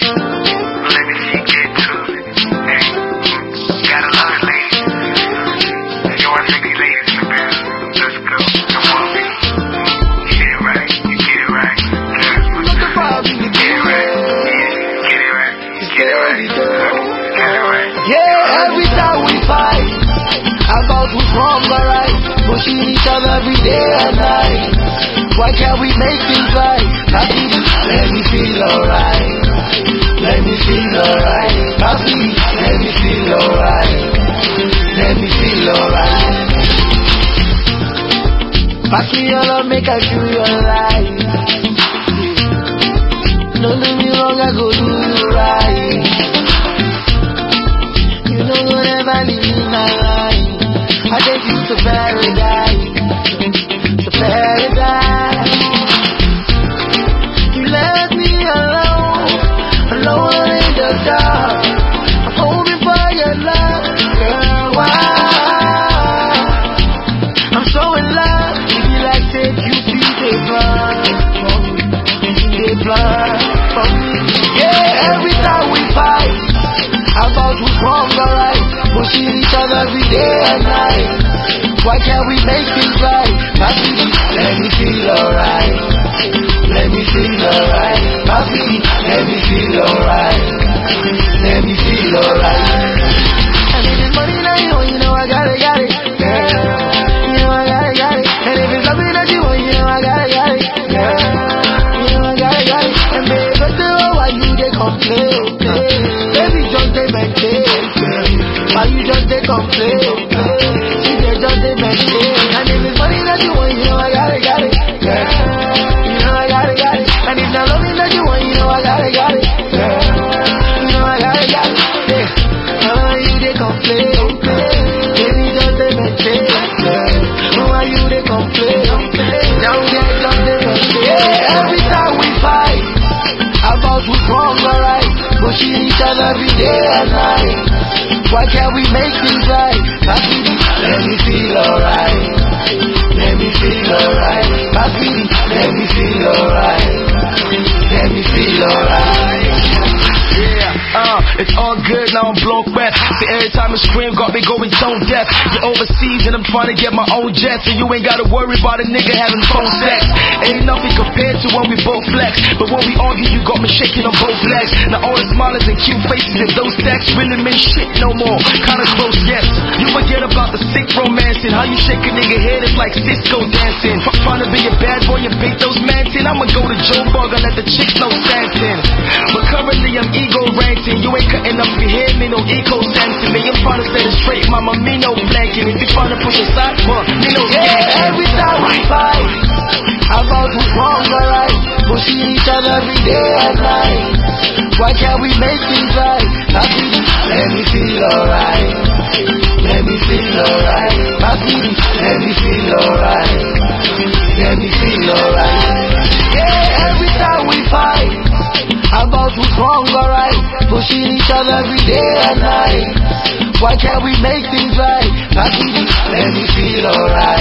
Every time we fight about who's wrong or right, pushing each other every day and night. Why can't we make things right? Happy, let me feel alright. Let me feel alright. Happy, let me feel alright. Let me feel alright. Pass me your love, make I feel your life. Don't do me wrong, I go do you right. You know whatever leave me my life. I take you to paradise. To paradise. You left me alone, alone in the dark. I'm hoping for your love, girl. Why? I'm so in love. If you like said you be the blood for me. The blood for me. Yeah, every time we fight about who's wrong or right, pushing each other every day and night. Why can't we make things right? Happy, let me feel alright. Let me feel alright. Happy, let me feel alright. Let me feel alright. And if it's money that you know I got it. Yeah. You know I got it. And if it's something that you want, you know I got it. Yeah. You know I got it. And baby, but why you they complain? Baby, just they maintain. Why you just they complain? She they just they maintain. And if it's money that you want, you know I got it. Yeah. You know I got it. And if not loving that you want, you know I got it. Yeah. You know I got it. Yeah. Why you they complain? Baby, just they maintain. Why you they complain? Down there, just they maintain. Yeah, every time we fight about who's wrong or right, pushing each other every day and night. Why can't we make things right? Happy, let me feel alright. Let me feel alright. Happy, let me feel alright. Let me feel alright. Yeah, it's all good, now I'm blown back. See, every time I scream, got me going tone deaf. You're overseas and I'm trying to get my own jet, so you ain't gotta worry about a nigga having phone sex. Ain't nothing compared to when we both flex, but when we argue, you got me shaking on both legs. Now all the smiles and cute faces and those stacks really mean shit no more. Kinda close, yes. You forget about the sick romancing. How you shake a nigga head, it's like Cisco dancing. Trying to be a bad boy and beat those mantin'. I'ma go to Joe Bug and let the chicks know Stanton. But currently I'm ego ranting. You ain't cutting up your hair, me no eco dancing. Me, I'm trying to set it straight, mama, me no blanking. If you trying to push a side, me no skanking. Every time we fight about who's wrong or right, pushing each other every day and night. Why can't we make things right? Happy, let me feel alright. Let me feel alright. Happy, let me feel alright. Let me feel alright. Yeah, every time we fight about who's wrong or right, pushing each other every day and night. Why can't we make things right? Happy, let me feel alright.